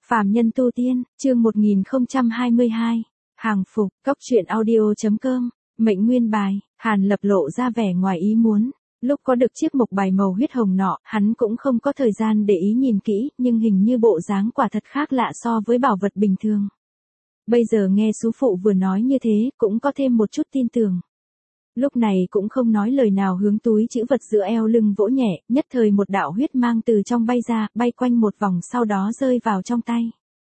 Phàm nhân tu tiên, chương 1022. Hàng phục, cốc truyện audio.com, mệnh nguyên bài, Hàn Lập lộ ra vẻ ngoài ý muốn. Lúc có được chiếc mộc bài màu huyết hồng nọ, hắn cũng không có thời gian để ý nhìn kỹ, nhưng hình như bộ dáng quả thật khác lạ so với bảo vật bình thường. Bây giờ nghe sú phụ vừa nói như thế, cũng có thêm một chút tin tưởng. Lúc này cũng không nói lời nào, hướng túi trữ vật giữa eo lưng vỗ nhẹ, nhất thời một đạo huyết mang từ trong bay ra, bay quanh một vòng sau đó rơi vào trong tay.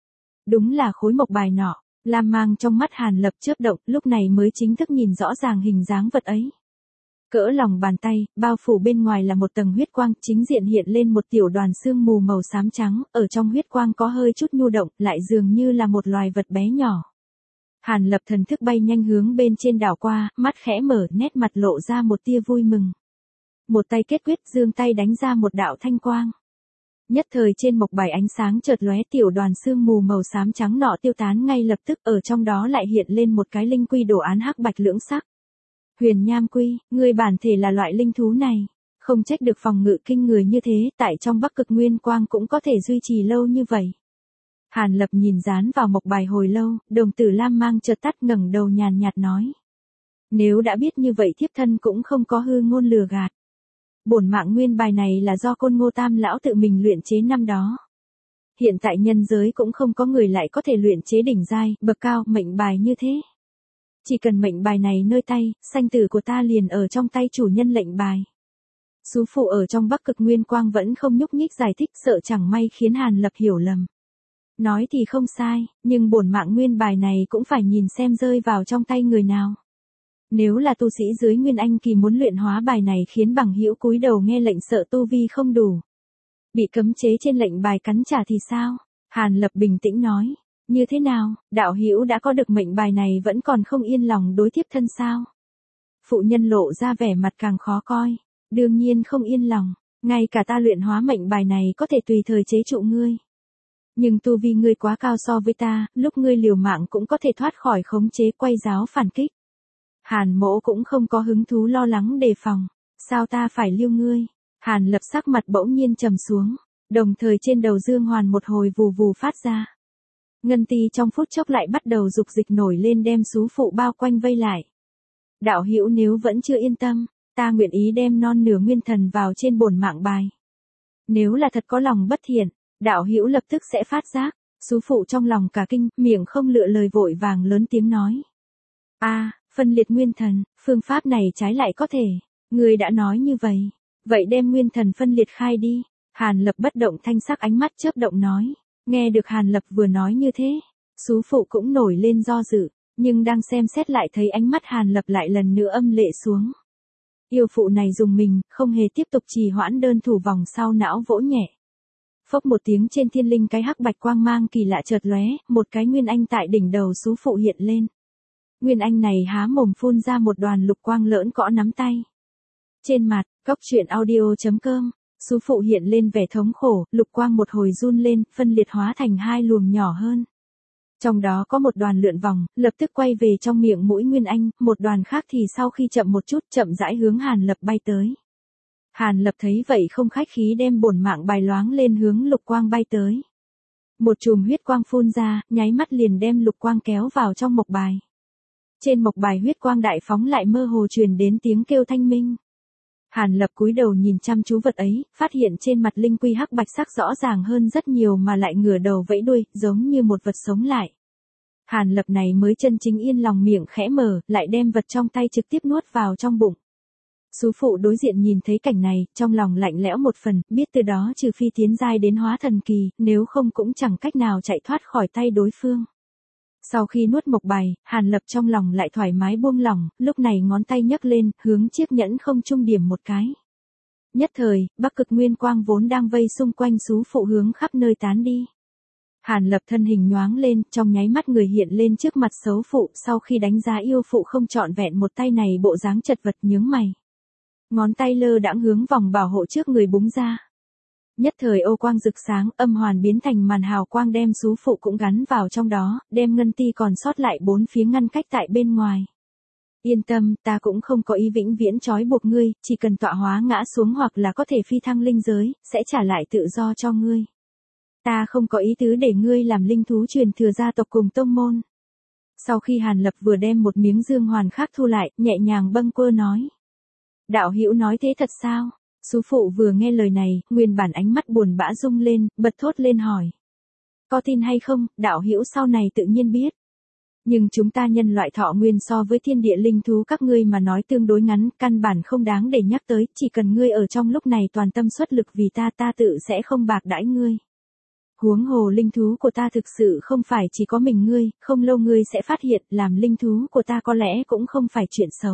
Đúng là khối mộc bài nọ, lam mang trong mắt Hàn Lập chớp động, lúc này mới chính thức nhìn rõ ràng hình dáng vật ấy. Cỡ lòng bàn tay, bao phủ bên ngoài là một tầng huyết quang, chính diện hiện lên một tiểu đoàn sương mù màu xám trắng, ở trong huyết quang có hơi chút nhu động, lại dường như là một loài vật bé nhỏ. Hàn Lập thần thức bay nhanh hướng bên trên đảo qua, mắt khẽ mở, nét mặt lộ ra một tia vui mừng. Một tay kết quyết, giương tay đánh ra một đạo thanh quang. Nhất thời trên mộc bài ánh sáng chợt lóe, tiểu đoàn sương mù màu xám trắng nọ tiêu tán ngay lập tức, ở trong đó lại hiện lên một cái linh quy đồ án hắc bạch lưỡng sắc. Huyền Nham Quy, ngươi bản thể là loại linh thú này, không trách được phòng ngự kinh người như thế, tại trong Bắc Cực Nguyên Quang cũng có thể duy trì lâu như vậy. Hàn Lập nhìn dán vào mộc bài hồi lâu, đồng tử lam mang chợt tắt, ngẩng đầu nhàn nhạt nói. Nếu đã biết như vậy thiếp thân cũng không có hư ngôn lừa gạt. Bổn mạng nguyên bài này là do Côn Ngô Tam lão tự mình luyện chế năm đó. Hiện tại nhân giới cũng không có người lại có thể luyện chế đỉnh giai, bậc cao, mệnh bài như thế. Chỉ cần mệnh bài này nơi tay, sanh tử của ta liền ở trong tay chủ nhân lệnh bài. Sú phụ ở trong Bắc Cực Nguyên Quang vẫn không nhúc nhích giải thích, sợ chẳng may khiến Hàn Lập hiểu lầm. Nói thì không sai, nhưng bổn mạng nguyên bài này cũng phải nhìn xem rơi vào trong tay người nào. Nếu là tu sĩ dưới Nguyên Anh kỳ muốn luyện hóa bài này khiến bằng hữu cúi đầu nghe lệnh sợ tu vi không đủ. Bị cấm chế trên lệnh bài cắn trả thì sao? Hàn Lập bình tĩnh nói. Như thế nào, đạo hữu đã có được mệnh bài này vẫn còn không yên lòng đối tiếp thân sao? Phụ nhân lộ ra vẻ mặt càng khó coi. Đương nhiên không yên lòng, ngay cả ta luyện hóa mệnh bài này có thể tùy thời chế trụ ngươi. Nhưng tu vi ngươi quá cao so với ta, lúc ngươi liều mạng cũng có thể thoát khỏi khống chế quay giáo phản kích. Hàn Mỗ cũng không có hứng thú lo lắng đề phòng, sao ta phải lưu ngươi? Hàn Lập sắc mặt bỗng nhiên trầm xuống, đồng thời trên đầu dương hoàn một hồi vù vù phát ra. Ngân ti trong phút chốc lại bắt đầu dục dịch nổi lên đem sú phụ bao quanh vây lại. Đạo hữu nếu vẫn chưa yên tâm, ta nguyện ý đem non nửa nguyên thần vào trên bổn mạng bài. Nếu là thật có lòng bất thiện, đạo hữu lập tức sẽ phát giác. Sú phụ trong lòng cả kinh, miệng không lựa lời vội vàng lớn tiếng nói. Phân liệt nguyên thần, phương pháp này trái lại có thể. Ngươi đã nói như vậy, vậy đem nguyên thần phân liệt khai đi. Hàn Lập bất động thanh sắc, ánh mắt chớp động nói. Nghe được Hàn Lập vừa nói như thế, sú phụ cũng nổi lên do dự, nhưng đang xem xét lại thấy ánh mắt Hàn Lập lại lần nữa âm lệ xuống. Yêu phụ này dùng mình, không hề tiếp tục trì hoãn, đơn thủ vòng sau não vỗ nhẹ. Phốc một tiếng, trên thiên linh cái hắc bạch quang mang kỳ lạ chợt lóe, một cái nguyên anh tại đỉnh đầu sú phụ hiện lên. Nguyên anh này há mồm phun ra một đoàn lục quang lỡn cõ nắm tay. Trên mặt, cốc truyện audio.com, sú phụ hiện lên vẻ thống khổ, lục quang một hồi run lên, phân liệt hóa thành hai luồng nhỏ hơn. Trong đó có một đoàn lượn vòng, lập tức quay về trong miệng mũi nguyên anh, một đoàn khác thì sau khi chậm một chút, chậm rãi hướng Hàn Lập bay tới. Hàn Lập thấy vậy không khách khí đem bổn mạng bài loáng lên hướng lục quang bay tới. Một chùm huyết quang phun ra, nháy mắt liền đem lục quang kéo vào trong mộc bài. Trên mộc bài huyết quang đại phóng lại mơ hồ truyền đến tiếng kêu thanh minh. Hàn Lập cúi đầu nhìn chăm chú vật ấy, phát hiện trên mặt linh quy hắc bạch sắc rõ ràng hơn rất nhiều mà lại ngửa đầu vẫy đuôi, giống như một vật sống lại. Hàn Lập này mới chân chính yên lòng, miệng khẽ mở, lại đem vật trong tay trực tiếp nuốt vào trong bụng. Sú phụ đối diện nhìn thấy cảnh này, trong lòng lạnh lẽo một phần, biết từ đó trừ phi tiến giai đến hóa thần kỳ, nếu không cũng chẳng cách nào chạy thoát khỏi tay đối phương. Sau khi nuốt mộc bài, Hàn Lập trong lòng lại thoải mái buông lỏng, lúc này ngón tay nhấc lên, hướng chiếc nhẫn không trung điểm một cái. Nhất thời, Bắc Cực Nguyên Quang vốn đang vây xung quanh sú phụ hướng khắp nơi tán đi. Hàn Lập thân hình nhoáng lên, trong nháy mắt người hiện lên trước mặt xấu phụ, sau khi đánh giá yêu phụ không trọn vẹn một tay này bộ dáng chật vật, nhướng mày. Ngón tay lơ đãng hướng vòng bảo hộ trước người búng ra. Nhất thời ô quang rực sáng, âm hoàn biến thành màn hào quang đem sú phụ cũng gắn vào trong đó, đem ngân ti còn sót lại bốn phía ngăn cách tại bên ngoài. Yên tâm, ta cũng không có ý vĩnh viễn trói buộc ngươi, chỉ cần tọa hóa ngã xuống hoặc là có thể phi thăng linh giới, sẽ trả lại tự do cho ngươi. Ta không có ý tứ để ngươi làm linh thú truyền thừa gia tộc cùng tông môn. Sau khi Hàn Lập vừa đem một miếng dương hoàn khác thu lại, nhẹ nhàng bâng quơ nói. Đạo hữu nói thế thật sao? Sú phụ vừa nghe lời này, nguyên bản ánh mắt buồn bã rung lên, bật thốt lên hỏi. Có tin hay không, đạo hữu sau này tự nhiên biết. Nhưng chúng ta nhân loại thọ nguyên so với thiên địa linh thú các ngươi mà nói tương đối ngắn, căn bản không đáng để nhắc tới, chỉ cần ngươi ở trong lúc này toàn tâm xuất lực vì ta tự sẽ không bạc đãi ngươi. Huống hồ linh thú của ta thực sự không phải chỉ có mình ngươi, không lâu ngươi sẽ phát hiện làm linh thú của ta có lẽ cũng không phải chuyện xấu.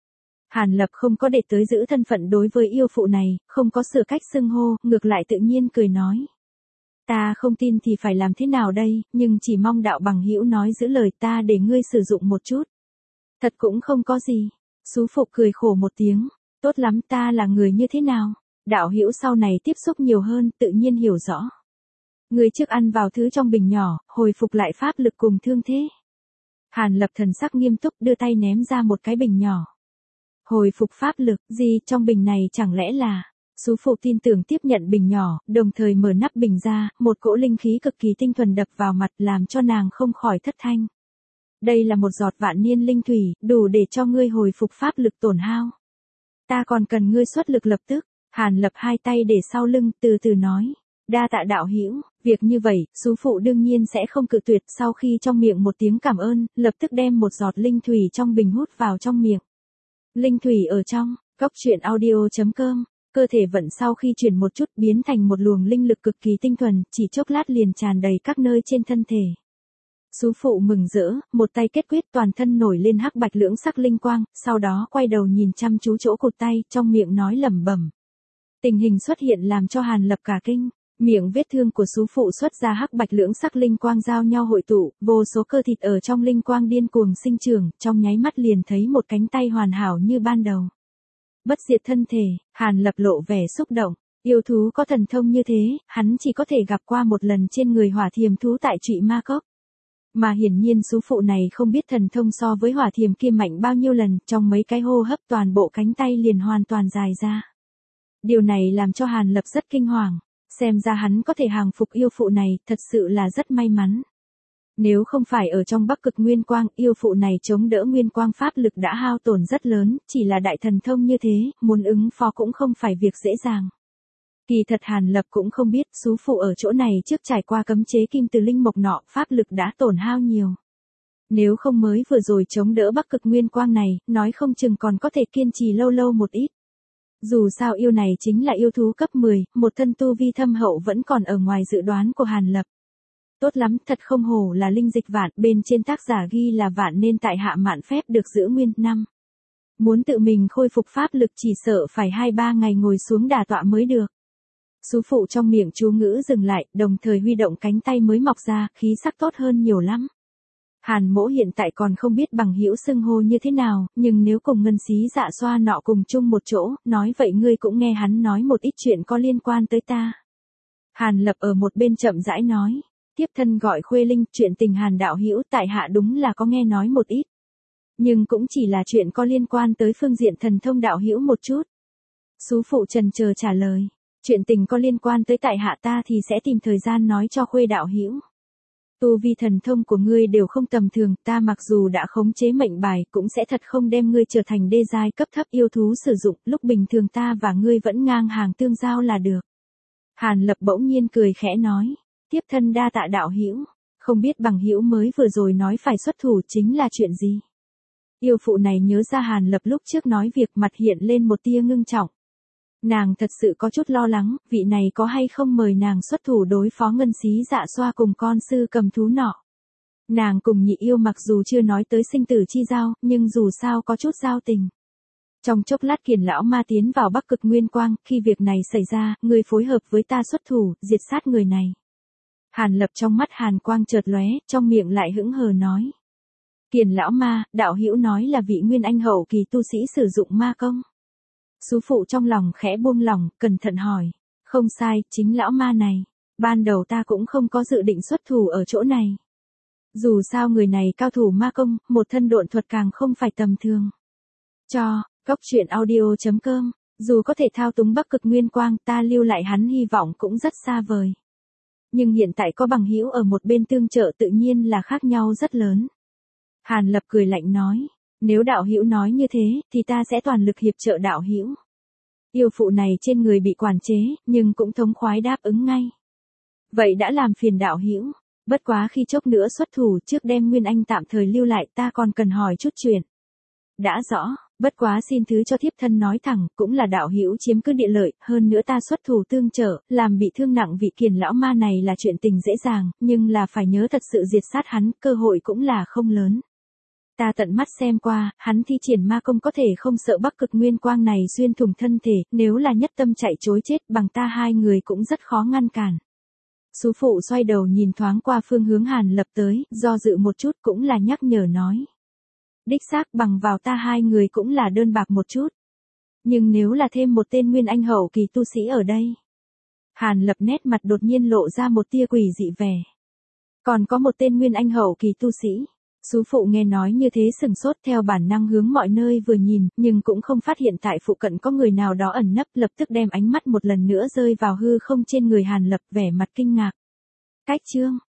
Hàn Lập không có để tới giữ thân phận đối với yêu phụ này, không có sửa cách xưng hô, ngược lại tự nhiên cười nói. Ta không tin thì phải làm thế nào đây, nhưng chỉ mong đạo bằng hữu nói giữ lời ta để ngươi sử dụng một chút. Thật cũng không có gì. Sú phụ cười khổ một tiếng, tốt lắm, ta là người như thế nào? Đạo hữu sau này tiếp xúc nhiều hơn, tự nhiên hiểu rõ. Ngươi trước ăn vào thứ trong bình nhỏ, hồi phục lại pháp lực cùng thương thế. Hàn Lập thần sắc nghiêm túc đưa tay ném ra một cái bình nhỏ. Hồi phục pháp lực, gì trong bình này chẳng lẽ là... Sú phụ tin tưởng tiếp nhận bình nhỏ, đồng thời mở nắp bình ra, một cỗ linh khí cực kỳ tinh thuần đập vào mặt làm cho nàng không khỏi thất thanh. Đây là một giọt vạn niên linh thủy, đủ để cho ngươi hồi phục pháp lực tổn hao. Ta còn cần ngươi xuất lực lập tức. Hàn Lập hai tay để sau lưng, từ từ nói. Đa tạ đạo hữu, việc như vậy, sú phụ đương nhiên sẽ không cự tuyệt. Sau khi trong miệng một tiếng cảm ơn, lập tức đem một giọt linh thủy trong bình hút vào trong miệng. Linh thủy ở trong, cốc truyện audio.com. Cơ thể vận sau khi chuyển một chút biến thành một luồng linh lực cực kỳ tinh thuần, chỉ chốc lát liền tràn đầy các nơi trên thân thể. Sú phụ mừng rỡ, một tay kết quyết toàn thân nổi lên hắc bạch lưỡng sắc linh quang, sau đó quay đầu nhìn chăm chú chỗ cụt tay, trong miệng nói lẩm bẩm. Tình hình xuất hiện làm cho Hàn Lập cả kinh, miệng vết thương của sú phụ xuất ra hắc bạch lưỡng sắc linh quang giao nhau hội tụ, vô số cơ thịt ở trong linh quang điên cuồng sinh trưởng, trong nháy mắt liền thấy một cánh tay hoàn hảo như ban đầu. Bất diệt thân thể, Hàn Lập lộ vẻ xúc động, yêu thú có thần thông như thế, hắn chỉ có thể gặp qua một lần trên người hỏa thiềm thú tại Trụy Ma Cốc. Mà hiển nhiên sú phụ này không biết thần thông so với hỏa thiềm kia mạnh bao nhiêu lần, trong mấy cái hô hấp toàn bộ cánh tay liền hoàn toàn dài ra. Điều này làm cho Hàn Lập rất kinh hoàng, xem ra hắn có thể hàng phục yêu phụ này, thật sự là rất may mắn. Nếu không phải ở trong Bắc Cực Nguyên Quang, yêu phụ này chống đỡ Nguyên Quang pháp lực đã hao tổn rất lớn, chỉ là đại thần thông như thế, muốn ứng phó cũng không phải việc dễ dàng. Kỳ thật Hàn Lập cũng không biết, sú phụ ở chỗ này trước trải qua cấm chế kim từ linh mộc nọ, pháp lực đã tổn hao nhiều. Nếu không mới vừa rồi chống đỡ Bắc Cực Nguyên Quang này, nói không chừng còn có thể kiên trì lâu lâu một ít. Dù sao yêu này chính là yêu thú cấp 10, một thân tu vi thâm hậu vẫn còn ở ngoài dự đoán của Hàn Lập. Tốt lắm, thật không hổ là linh dịch vạn, bên trên tác giả ghi là vạn nên tại hạ mạn phép được giữ nguyên năm. Muốn tự mình khôi phục pháp lực chỉ sợ phải 2-3 ngày ngồi xuống đả tọa mới được. Sú phụ trong miệng chú ngữ dừng lại, đồng thời huy động cánh tay mới mọc ra, khí sắc tốt hơn nhiều lắm. Hàn mỗ hiện tại còn không biết bằng hữu xưng hô như thế nào, nhưng nếu cùng ngân xí dạ xoa nọ cùng chung một chỗ, nói vậy ngươi cũng nghe hắn nói một ít chuyện có liên quan tới ta. Hàn Lập ở một bên chậm rãi nói. Tiếp thân gọi Khuê Linh, chuyện tình Hàn đạo hữu tại hạ đúng là có nghe nói một ít. Nhưng cũng chỉ là chuyện có liên quan tới phương diện thần thông đạo hữu một chút. Sú phụ trần chờ trả lời, chuyện tình có liên quan tới tại hạ ta thì sẽ tìm thời gian nói cho Khuê đạo hữu. Tu vi thần thông của ngươi đều không tầm thường, ta mặc dù đã khống chế mệnh bài cũng sẽ thật không đem ngươi trở thành đê giai cấp thấp yêu thú sử dụng, lúc bình thường ta và ngươi vẫn ngang hàng tương giao là được. Hàn Lập bỗng nhiên cười khẽ nói. Tiếp thân đa tạ đạo hữu, không biết bằng hữu mới vừa rồi nói phải xuất thủ chính là chuyện gì. Yêu phụ này nhớ ra Hàn Lập lúc trước nói việc mặt hiện lên một tia ngưng trọng. Nàng thật sự có chút lo lắng, vị này có hay không mời nàng xuất thủ đối phó ngân xí dạ xoa cùng con sư cầm thú nọ. Nàng cùng nhị yêu mặc dù chưa nói tới sinh tử chi giao, nhưng dù sao có chút giao tình. Trong chốc lát Kiền lão ma tiến vào Bắc Cực Nguyên Quang, khi việc này xảy ra, ngươi phối hợp với ta xuất thủ, diệt sát người này. Hàn Lập trong mắt hàn quang chợt lóe, trong miệng lại hững hờ nói. Kiền lão ma, đạo hữu nói là vị nguyên anh hậu kỳ tu sĩ sử dụng ma công. Sú phụ trong lòng khẽ buông lỏng, cẩn thận hỏi. Không sai, chính lão ma này. Ban đầu ta cũng không có dự định xuất thủ ở chỗ này. Dù sao người này cao thủ ma công, một thân độn thuật càng không phải tầm thường. Cốc truyện audio.com, dù có thể thao túng Bắc Cực Nguyên Quang, ta lưu lại hắn hy vọng cũng rất xa vời. Nhưng hiện tại có bằng hữu ở một bên tương trợ tự nhiên là khác nhau rất lớn. Hàn Lập cười lạnh nói, nếu đạo hữu nói như thế, thì ta sẽ toàn lực hiệp trợ đạo hữu. Yêu phụ này trên người bị quản chế, nhưng cũng thống khoái đáp ứng ngay. Vậy đã làm phiền đạo hữu, bất quá khi chốc nữa xuất thủ trước đem Nguyên Anh tạm thời lưu lại ta còn cần hỏi chút chuyện. Đã rõ, bất quá xin thứ cho thiếp thân nói thẳng, cũng là đạo hữu chiếm cứ địa lợi, hơn nữa ta xuất thủ tương trợ, làm bị thương nặng vị Kiền lão ma này là chuyện tình dễ dàng, nhưng là phải nhớ thật sự diệt sát hắn, cơ hội cũng là không lớn. Ta tận mắt xem qua, hắn thi triển ma công có thể không sợ Bắc Cực Nguyên Quang này xuyên thủng thân thể, nếu là nhất tâm chạy trối chết bằng ta hai người cũng rất khó ngăn cản. Sú phụ xoay đầu nhìn thoáng qua phương hướng Hàn Lập tới, do dự một chút cũng là nhắc nhở nói. Đích xác bằng vào ta hai người cũng là đơn bạc một chút. Nhưng nếu là thêm một tên Nguyên Anh hậu kỳ tu sĩ ở đây. Hàn Lập nét mặt đột nhiên lộ ra một tia quỷ dị vẻ. Còn có một tên Nguyên Anh hậu kỳ tu sĩ. Sú phụ nghe nói như thế sừng sốt theo bản năng hướng mọi nơi vừa nhìn, nhưng cũng không phát hiện tại phụ cận có người nào đó ẩn nấp, lập tức đem ánh mắt một lần nữa rơi vào hư không trên người Hàn Lập, vẻ mặt kinh ngạc. Cách chương